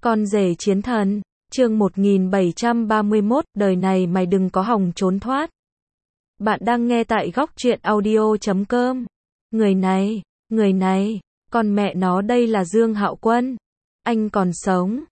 Con rể chiến thần, chương 1731, đời này mày đừng có hòng trốn thoát. Bạn đang nghe tại góc truyện audio.com. Người này, con mẹ nó đây là Dương Hạo Quân. Anh còn sống,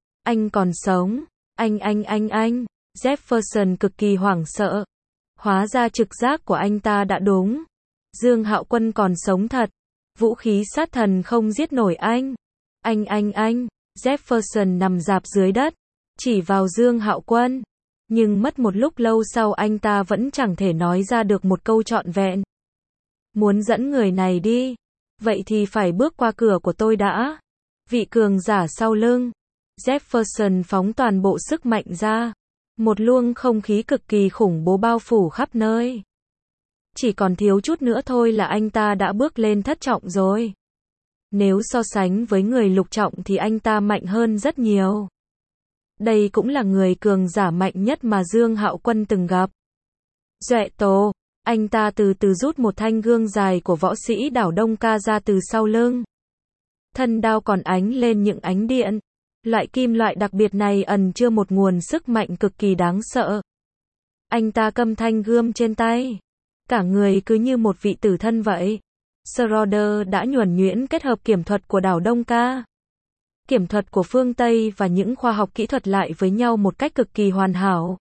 anh. Jefferson cực kỳ hoảng sợ. Hóa ra trực giác của anh ta đã đúng. Dương Hạo Quân còn sống thật. Vũ khí sát thần không giết nổi anh. Anh. Jefferson nằm rạp dưới đất, chỉ vào Dương Hạo Quân. Nhưng mất một lúc lâu sau anh ta vẫn chẳng thể nói ra được một câu trọn vẹn. Muốn dẫn người này đi, vậy thì phải bước qua cửa của tôi đã. Vị cường giả sau lưng. Jefferson phóng toàn bộ sức mạnh ra. Một luồng không khí cực kỳ khủng bố bao phủ khắp nơi. Chỉ còn thiếu chút nữa thôi là anh ta đã bước lên thất trọng rồi. Nếu so sánh với người lục trọng thì anh ta mạnh hơn rất nhiều. Đây cũng là người cường giả mạnh nhất mà Dương Hạo Quân từng gặp. Duệ Tố, anh ta từ từ rút một thanh gương dài của võ sĩ đảo Đông Ca ra từ sau lưng. Thân đao còn ánh lên những ánh điện. Loại kim loại đặc biệt này ẩn chứa một nguồn sức mạnh cực kỳ đáng sợ. Anh ta cầm thanh gươm trên tay. Cả người cứ như một vị tử thân vậy. Schroeder đã nhuần nhuyễn kết hợp kiểm thuật của đảo Đông Ca, kiểm thuật của phương Tây và những khoa học kỹ thuật lại với nhau một cách cực kỳ hoàn hảo.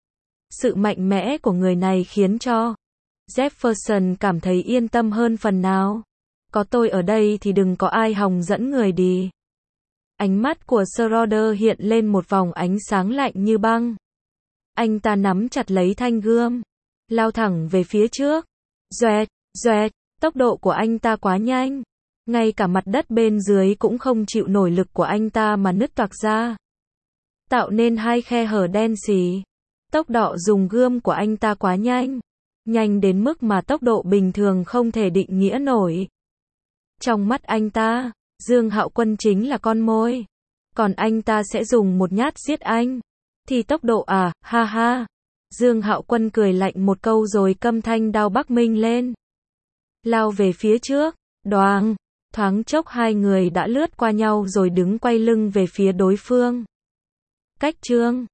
Sự mạnh mẽ của người này khiến cho Jefferson cảm thấy yên tâm hơn phần nào. Có tôi ở đây thì đừng có ai hòng dẫn người đi. Ánh mắt của Schroeder hiện lên một vòng ánh sáng lạnh như băng. Anh ta nắm chặt lấy thanh gươm, lao thẳng về phía trước. Doẹt. Tốc độ của anh ta quá nhanh. Ngay cả mặt đất bên dưới cũng không chịu nổi lực của anh ta mà nứt toạc ra, tạo nên hai khe hở đen xì. Tốc độ dùng gươm của anh ta quá nhanh. Nhanh đến mức mà tốc độ bình thường không thể định nghĩa nổi. Trong mắt anh ta, Dương Hạo Quân chính là con mồi. Còn anh ta sẽ dùng một nhát giết anh. Thì tốc độ ha. Dương Hạo Quân cười lạnh một câu rồi cầm thanh đao Bắc Minh lên. Lao về phía trước, đoàng, thoáng chốc hai người đã lướt qua nhau rồi đứng quay lưng về phía đối phương. Cách chương